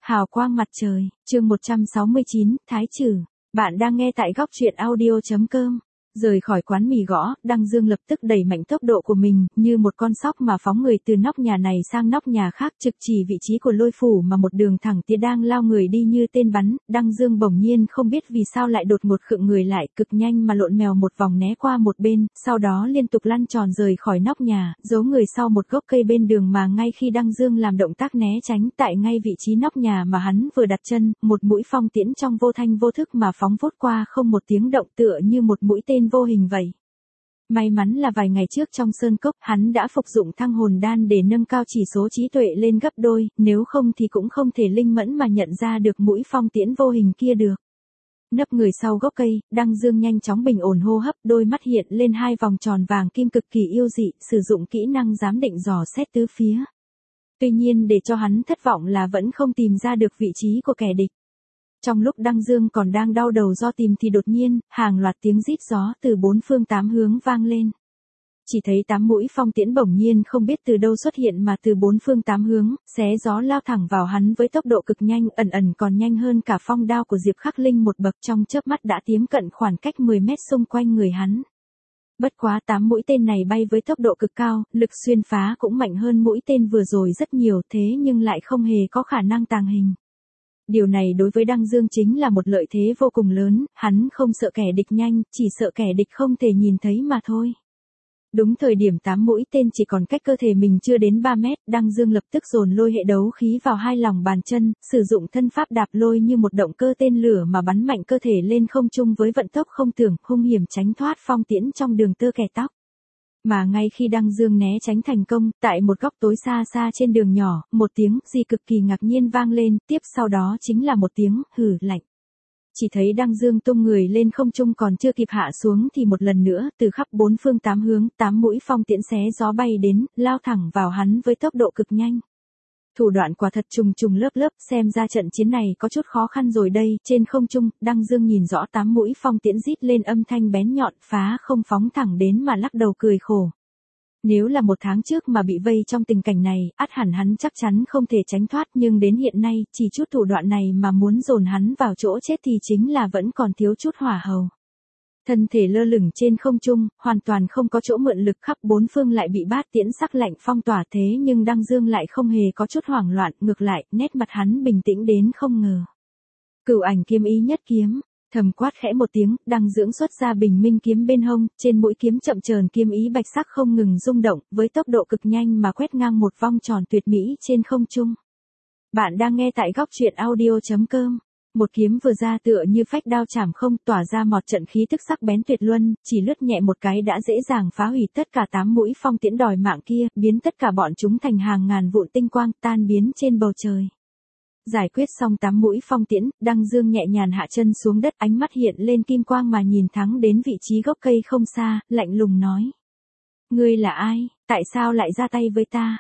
Hào quang mặt trời, chương 169, Thái Trừ. Bạn đang nghe tại góc truyện audio.com. Rời khỏi quán mì gõ, Đăng Dương lập tức đẩy mạnh tốc độ của mình, như một con sóc mà phóng người từ nóc nhà này sang nóc nhà khác, trực chỉ vị trí của Lôi phủ mà một đường thẳng tía đang lao người đi như tên bắn. Đăng Dương bỗng nhiên không biết vì sao lại đột ngột khựng người lại, cực nhanh mà lộn mèo một vòng né qua một bên, sau đó liên tục lăn tròn rời khỏi nóc nhà, giấu người sau một gốc cây bên đường. Mà ngay khi Đăng Dương làm động tác né tránh, tại ngay vị trí nóc nhà mà hắn vừa đặt chân, một mũi phong tiễn trong vô thanh vô thức mà phóng vút qua không một tiếng động, tựa như một mũi tên vô hình vậy. May mắn là vài ngày trước trong sơn cốc, hắn đã phục dụng thăng hồn đan để nâng cao chỉ số trí tuệ lên gấp đôi, nếu không thì cũng không thể linh mẫn mà nhận ra được mũi phong tiễn vô hình kia được. Nấp người sau gốc cây, Đăng Dương nhanh chóng bình ổn hô hấp, đôi mắt hiện lên hai vòng tròn vàng kim cực kỳ yêu dị, sử dụng kỹ năng giám định dò xét tứ phía. Tuy nhiên để cho hắn thất vọng là vẫn không tìm ra được vị trí của kẻ địch. Trong lúc Đăng Dương còn đang đau đầu do tìm thì đột nhiên, hàng loạt tiếng rít gió từ bốn phương tám hướng vang lên. Chỉ thấy 8 mũi phong tiễn bỗng nhiên không biết từ đâu xuất hiện mà từ bốn phương tám hướng, xé gió lao thẳng vào hắn với tốc độ cực nhanh, ẩn còn nhanh hơn cả phong đao của Diệp Khắc Linh một bậc, trong chớp mắt đã tiếm cận khoảng cách 10 mét xung quanh người hắn. Bất quá 8 mũi tên này bay với tốc độ cực cao, lực xuyên phá cũng mạnh hơn mũi tên vừa rồi rất nhiều, thế nhưng lại không hề có khả năng tàng hình. Điều này đối với Đăng Dương chính là một lợi thế vô cùng lớn, hắn không sợ kẻ địch nhanh, chỉ sợ kẻ địch không thể nhìn thấy mà thôi. Đúng thời điểm 8 mũi tên chỉ còn cách cơ thể mình chưa đến 3 mét, Đăng Dương lập tức dồn lôi hệ đấu khí vào hai lòng bàn chân, sử dụng thân pháp đạp lôi như một động cơ tên lửa mà bắn mạnh cơ thể lên không trung với vận tốc không tưởng, hung hiểm tránh thoát phong tiễn trong đường tơ kẻ tóc. Mà ngay khi Đăng Dương né tránh thành công, tại một góc tối xa xa trên đường nhỏ, một tiếng gì cực kỳ ngạc nhiên vang lên, tiếp sau đó chính là một tiếng hừ lạnh. Chỉ thấy Đăng Dương tung người lên không trung, còn chưa kịp hạ xuống thì một lần nữa, từ khắp bốn phương tám hướng, 8 mũi phong tiễn xé gió bay đến, lao thẳng vào hắn với tốc độ cực nhanh. Thủ đoạn quả thật trùng trùng lớp lớp, xem ra trận chiến này có chút khó khăn rồi đây. Trên không trung, Đăng Dương nhìn rõ 8 mũi phong tiễn rít lên âm thanh bén nhọn, phá không phóng thẳng đến mà lắc đầu cười khổ. Nếu là một tháng trước mà bị vây trong tình cảnh này, ắt hẳn hắn chắc chắn không thể tránh thoát, nhưng đến hiện nay, chỉ chút thủ đoạn này mà muốn dồn hắn vào chỗ chết thì chính là vẫn còn thiếu chút hỏa hầu. Thân thể lơ lửng trên không trung, hoàn toàn không có chỗ mượn lực, khắp bốn phương lại bị bát tiễn sắc lạnh phong tỏa, thế nhưng Đăng Dương lại không hề có chút hoảng loạn, ngược lại, nét mặt hắn bình tĩnh đến không ngờ. Cửu Ảnh kiếm ý nhất kiếm, thầm quát khẽ một tiếng, Đăng Dương xuất ra bình minh kiếm bên hông, trên mũi kiếm chậm chờn kiếm ý bạch sắc không ngừng rung động, với tốc độ cực nhanh mà quét ngang một vòng tròn tuyệt mỹ trên không trung. Bạn đang nghe tại góc truyện audio.com. Một kiếm vừa ra tựa như phách đao chảm không, tỏa ra một trận khí tức sắc bén tuyệt luân, chỉ lướt nhẹ một cái đã dễ dàng phá hủy tất cả 8 mũi phong tiễn đòi mạng kia, biến tất cả bọn chúng thành hàng ngàn vụn tinh quang tan biến trên bầu trời. Giải quyết xong 8 mũi phong tiễn, Đăng Dương nhẹ nhàng hạ chân xuống đất, ánh mắt hiện lên kim quang mà nhìn thẳng đến vị trí gốc cây không xa, lạnh lùng nói: Ngươi là ai, tại sao lại ra tay với ta?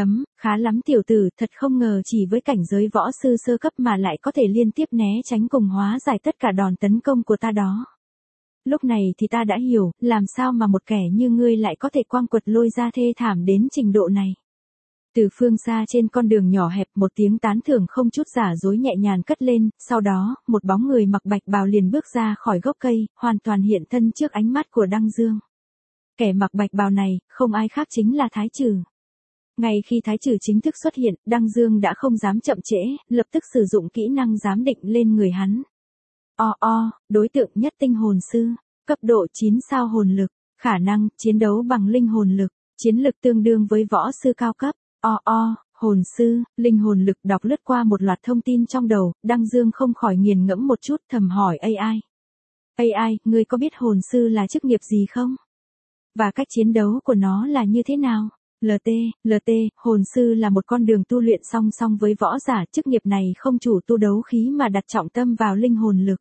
Khá lắm tiểu tử, thật không ngờ chỉ với cảnh giới võ sư sơ cấp mà lại có thể liên tiếp né tránh cùng hóa giải tất cả đòn tấn công của ta đó. Lúc này thì ta đã hiểu, làm sao mà một kẻ như ngươi lại có thể quang quật lôi ra thê thảm đến trình độ này. Từ phương xa trên con đường nhỏ hẹp, một tiếng tán thưởng không chút giả dối nhẹ nhàng cất lên, sau đó, một bóng người mặc bạch bào liền bước ra khỏi gốc cây, hoàn toàn hiện thân trước ánh mắt của Đăng Dương. Kẻ mặc bạch bào này, không ai khác chính là Thái Trừ. Ngay khi Thái Trừ chính thức xuất hiện, Đăng Dương đã không dám chậm trễ, lập tức sử dụng kỹ năng giám định lên người hắn. Đối tượng nhất tinh hồn sư, cấp độ 9 sao hồn lực, khả năng chiến đấu bằng linh hồn lực, chiến lực tương đương với võ sư cao cấp. Hồn sư, linh hồn lực. Đọc lướt qua một loạt thông tin trong đầu, Đăng Dương không khỏi nghiền ngẫm một chút, thầm hỏi AI, ngươi có biết hồn sư là chức nghiệp gì không? Và cách chiến đấu của nó là như thế nào? LT, hồn sư là một con đường tu luyện song song với võ giả, chức nghiệp này không chủ tu đấu khí mà đặt trọng tâm vào linh hồn lực.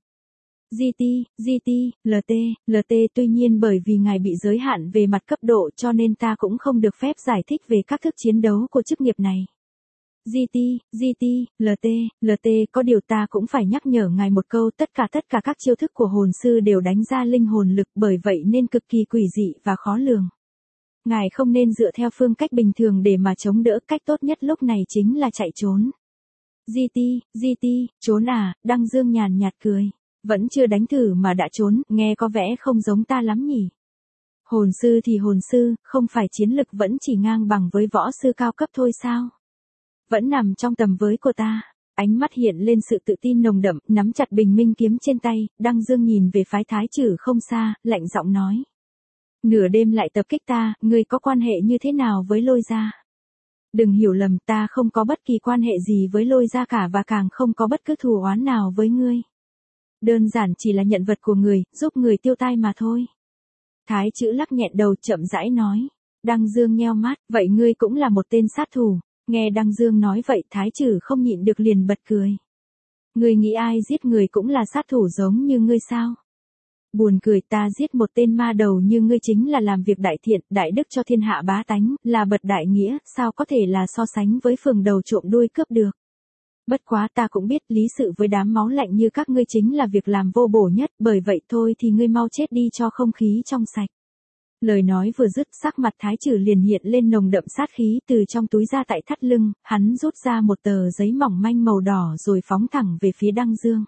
GT, LT, tuy nhiên bởi vì ngài bị giới hạn về mặt cấp độ cho nên ta cũng không được phép giải thích về các thức chiến đấu của chức nghiệp này. GT, LT, có điều ta cũng phải nhắc nhở ngài một câu, tất cả các chiêu thức của hồn sư đều đánh ra linh hồn lực, bởi vậy nên cực kỳ quỷ dị và khó lường. Ngài không nên dựa theo phương cách bình thường để mà chống đỡ, cách tốt nhất lúc này chính là chạy trốn. GT, trốn à, Đăng Dương nhàn nhạt cười. Vẫn chưa đánh thử mà đã trốn, nghe có vẻ không giống ta lắm nhỉ. Hồn sư thì hồn sư, không phải chiến lực vẫn chỉ ngang bằng với võ sư cao cấp thôi sao? Vẫn nằm trong tầm với của ta. Ánh mắt hiện lên sự tự tin nồng đậm, nắm chặt bình minh kiếm trên tay, Đăng Dương nhìn về phái thái trử không xa, lạnh giọng nói. Nửa đêm lại tập kích ta, ngươi có quan hệ như thế nào với Lôi gia? Đừng hiểu lầm, ta không có bất kỳ quan hệ gì với Lôi gia cả và càng không có bất cứ thù oán nào với ngươi. Đơn giản chỉ là nhận vật của người, giúp người tiêu tai mà thôi. Thái trữ lắc nhẹ đầu chậm rãi nói. Đăng Dương nheo mắt, vậy ngươi cũng là một tên sát thủ. Nghe Đăng Dương nói vậy thái trữ không nhịn được liền bật cười. Ngươi nghĩ ai giết người cũng là sát thủ giống như ngươi sao? Buồn cười, ta giết một tên ma đầu như ngươi chính là làm việc đại thiện, đại đức cho thiên hạ bá tánh, là bậc đại nghĩa, sao có thể là so sánh với phường đầu trộm đuôi cướp được. Bất quá ta cũng biết lý sự với đám máu lạnh như các ngươi chính là việc làm vô bổ nhất, bởi vậy thôi thì ngươi mau chết đi cho không khí trong sạch. Lời nói vừa dứt, sắc mặt thái trử liền hiện lên nồng đậm sát khí, từ trong túi ra tại thắt lưng, hắn rút ra một tờ giấy mỏng manh màu đỏ rồi phóng thẳng về phía Đăng Dương.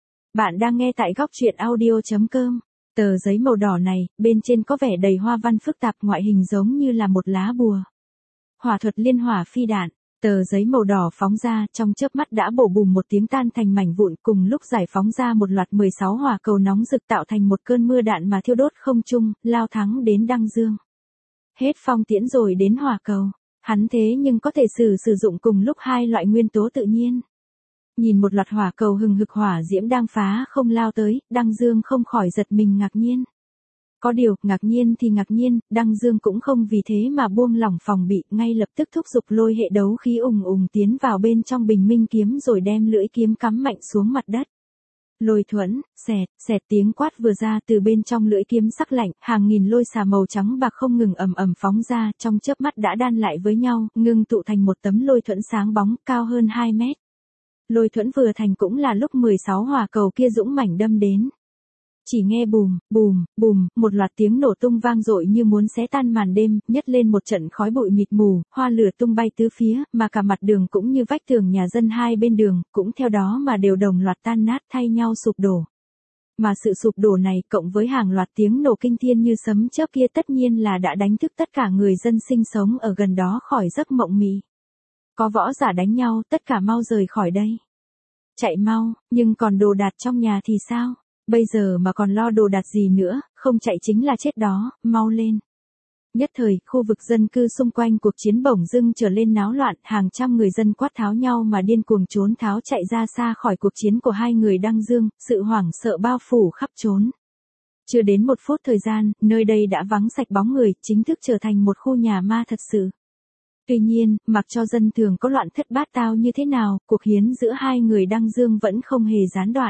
Bạn đang nghe tại góc truyện audio.com. Tờ giấy màu đỏ này, bên trên có vẻ đầy hoa văn phức tạp, ngoại hình giống như là một lá bùa. Hỏa thuật liên hỏa phi đạn. Tờ giấy màu đỏ phóng ra, trong chớp mắt đã bổ bùm một tiếng tan thành mảnh vụn, cùng lúc giải phóng ra một loạt 16 hỏa cầu nóng rực tạo thành một cơn mưa đạn mà thiêu đốt không trung, lao thẳng đến Đăng Dương. Hết phong tiễn rồi đến hỏa cầu. Hắn thế nhưng có thể sử dụng cùng lúc hai loại nguyên tố tự nhiên. Nhìn một loạt hỏa cầu hừng hực hỏa diễm đang phá không lao tới, Đăng Dương không khỏi giật mình ngạc nhiên. Có điều, ngạc nhiên thì ngạc nhiên, Đăng Dương cũng không vì thế mà buông lỏng phòng bị, ngay lập tức thúc giục lôi hệ đấu khí tiến vào bên trong bình minh kiếm rồi đem lưỡi kiếm cắm mạnh xuống mặt đất. Lôi thuẫn, xẹt tiếng quát vừa ra từ bên trong lưỡi kiếm sắc lạnh, hàng nghìn lôi xà màu trắng bạc không ngừng ầm ầm phóng ra, trong chớp mắt đã đan lại với nhau, ngưng tụ thành một tấm lôi thuẫn sáng bóng, cao hơn 2 mét. Lôi thuẫn vừa thành cũng là lúc 16 hỏa cầu kia dũng mãnh đâm đến. Chỉ nghe bùm, một loạt tiếng nổ tung vang dội như muốn xé tan màn đêm, nhấc lên một trận khói bụi mịt mù, hoa lửa tung bay tứ phía, mà cả mặt đường cũng như vách tường nhà dân hai bên đường, cũng theo đó mà đều đồng loạt tan nát thay nhau sụp đổ. Mà sự sụp đổ này, cộng với hàng loạt tiếng nổ kinh thiên như sấm chớp kia tất nhiên là đã đánh thức tất cả người dân sinh sống ở gần đó khỏi giấc mộng mị. Có võ giả đánh nhau, tất cả mau rời khỏi đây. Chạy mau, nhưng còn đồ đạc trong nhà thì sao? Bây giờ mà còn lo đồ đạc gì nữa, không chạy chính là chết đó, mau lên. Nhất thời, khu vực dân cư xung quanh cuộc chiến bỗng dưng trở lên náo loạn, hàng trăm người dân quát tháo nhau mà điên cuồng trốn tháo chạy ra xa khỏi cuộc chiến của hai người Đăng Dương, sự hoảng sợ bao phủ khắp trốn. Chưa đến 1 phút thời gian, nơi đây đã vắng sạch bóng người, chính thức trở thành một khu nhà ma thật sự. Tuy nhiên, mặc cho dân thường có loạn thất bát tao như thế nào, cuộc hiến giữa hai người Đăng Dương vẫn không hề gián đoạn.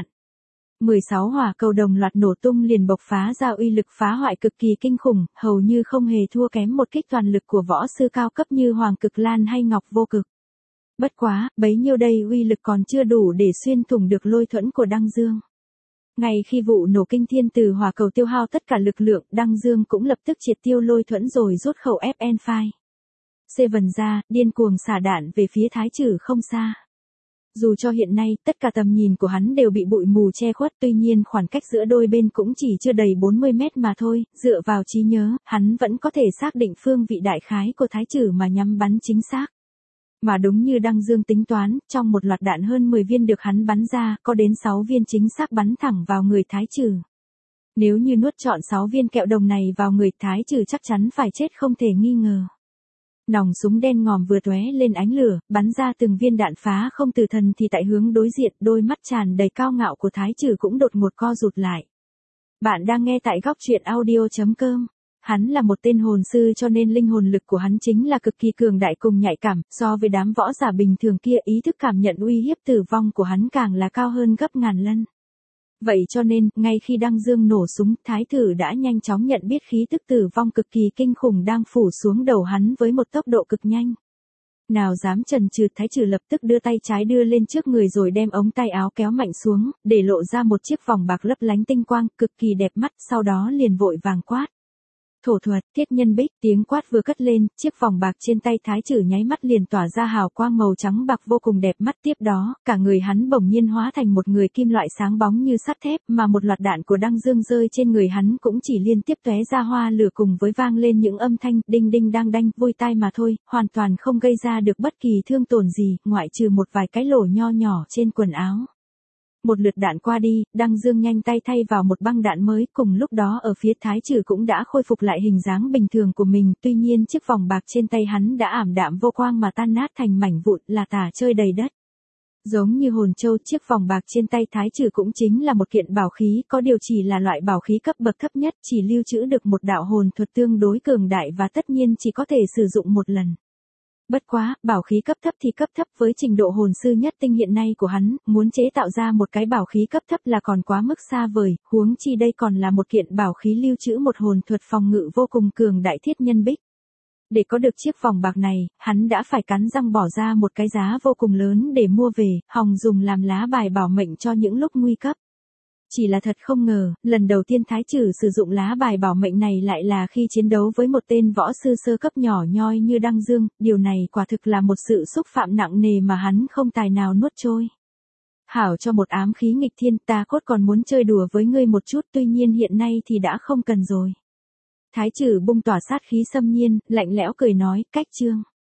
16 hỏa cầu đồng loạt nổ tung liền bộc phá ra uy lực phá hoại cực kỳ kinh khủng, hầu như không hề thua kém một kích toàn lực của võ sư cao cấp như Hoàng Cực Lan hay Ngọc Vô Cực. Bất quá, bấy nhiêu đây uy lực còn chưa đủ để xuyên thủng được lôi thuẫn của Đăng Dương. Ngay khi vụ nổ kinh thiên từ hỏa cầu tiêu hao tất cả lực lượng, Đăng Dương cũng lập tức triệt tiêu lôi thuẫn rồi rút khẩu FN5. Seven ra, điên cuồng xả đạn về phía thái trử không xa. Dù cho hiện nay, tất cả tầm nhìn của hắn đều bị bụi mù che khuất, tuy nhiên khoảng cách giữa đôi bên cũng chỉ chưa đầy 40 mét mà thôi, dựa vào trí nhớ, hắn vẫn có thể xác định phương vị đại khái của thái trử mà nhắm bắn chính xác. Mà đúng như Đăng Dương tính toán, trong một loạt đạn hơn 10 viên được hắn bắn ra, có đến 6 viên chính xác bắn thẳng vào người thái trử. Nếu như nuốt trọn 6 viên kẹo đồng này vào người thái trử chắc chắn phải chết không thể nghi ngờ. Nòng súng đen ngòm vừa tóe lên ánh lửa, bắn ra từng viên đạn phá không từ thần thì tại hướng đối diện, đôi mắt tràn đầy cao ngạo của thái trử cũng đột ngột co rụt lại. Bạn đang nghe tại góc truyện audio.com. Hắn là một tên hồn sư cho nên linh hồn lực của hắn chính là cực kỳ cường đại cùng nhạy cảm, so với đám võ giả bình thường kia ý thức cảm nhận uy hiếp tử vong của hắn càng là cao hơn gấp ngàn lần. Vậy cho nên, ngay khi Đăng Dương nổ súng, thái tử đã nhanh chóng nhận biết khí tức tử vong cực kỳ kinh khủng đang phủ xuống đầu hắn với một tốc độ cực nhanh. Nào dám chần chừ, thái tử lập tức đưa tay trái đưa lên trước người rồi đem ống tay áo kéo mạnh xuống, để lộ ra một chiếc vòng bạc lấp lánh tinh quang, cực kỳ đẹp mắt, sau đó liền vội vàng quát. Thổ thuật, thiết nhân bích, tiếng quát vừa cất lên, chiếc vòng bạc trên tay thái tử nháy mắt liền tỏa ra hào quang màu trắng bạc vô cùng đẹp mắt. Tiếp đó, cả người hắn bỗng nhiên hóa thành một người kim loại sáng bóng như sắt thép, mà một loạt đạn của Đăng Dương rơi trên người hắn cũng chỉ liên tiếp tóe ra hoa lửa cùng với vang lên những âm thanh đinh đinh đang đanh vui tai mà thôi, hoàn toàn không gây ra được bất kỳ thương tổn gì, ngoại trừ một vài cái lỗ nho nhỏ trên quần áo. Một lượt đạn qua đi, Đăng Dương nhanh tay thay vào một băng đạn mới, cùng lúc đó ở phía thái tử cũng đã khôi phục lại hình dáng bình thường của mình, tuy nhiên chiếc vòng bạc trên tay hắn đã ảm đạm vô quang mà tan nát thành mảnh vụn, là tả chơi đầy đất. Giống như hồn châu, chiếc vòng bạc trên tay thái tử cũng chính là một kiện bảo khí, có điều chỉ là loại bảo khí cấp bậc thấp nhất, chỉ lưu trữ được một đạo hồn thuật tương đối cường đại và tất nhiên chỉ có thể sử dụng một lần. Bất quá, bảo khí cấp thấp thì cấp thấp, với trình độ hồn sư nhất tinh hiện nay của hắn, muốn chế tạo ra một cái bảo khí cấp thấp là còn quá mức xa vời, huống chi đây còn là một kiện bảo khí lưu trữ một hồn thuật phòng ngự vô cùng cường đại thiết nhân bích. Để có được chiếc vòng bạc này, hắn đã phải cắn răng bỏ ra một cái giá vô cùng lớn để mua về, hòng dùng làm lá bài bảo mệnh cho những lúc nguy cấp. Chỉ là thật không ngờ, lần đầu tiên thái tử sử dụng lá bài bảo mệnh này lại là khi chiến đấu với một tên võ sư sơ cấp nhỏ nhoi như Đăng Dương, điều này quả thực là một sự xúc phạm nặng nề mà hắn không tài nào nuốt trôi. Hảo cho một ám khí nghịch thiên, ta cốt còn muốn chơi đùa với ngươi một chút, tuy nhiên hiện nay thì đã không cần rồi. Thái tử bung tỏa sát khí xâm nhiên, lạnh lẽo cười nói, cách chương.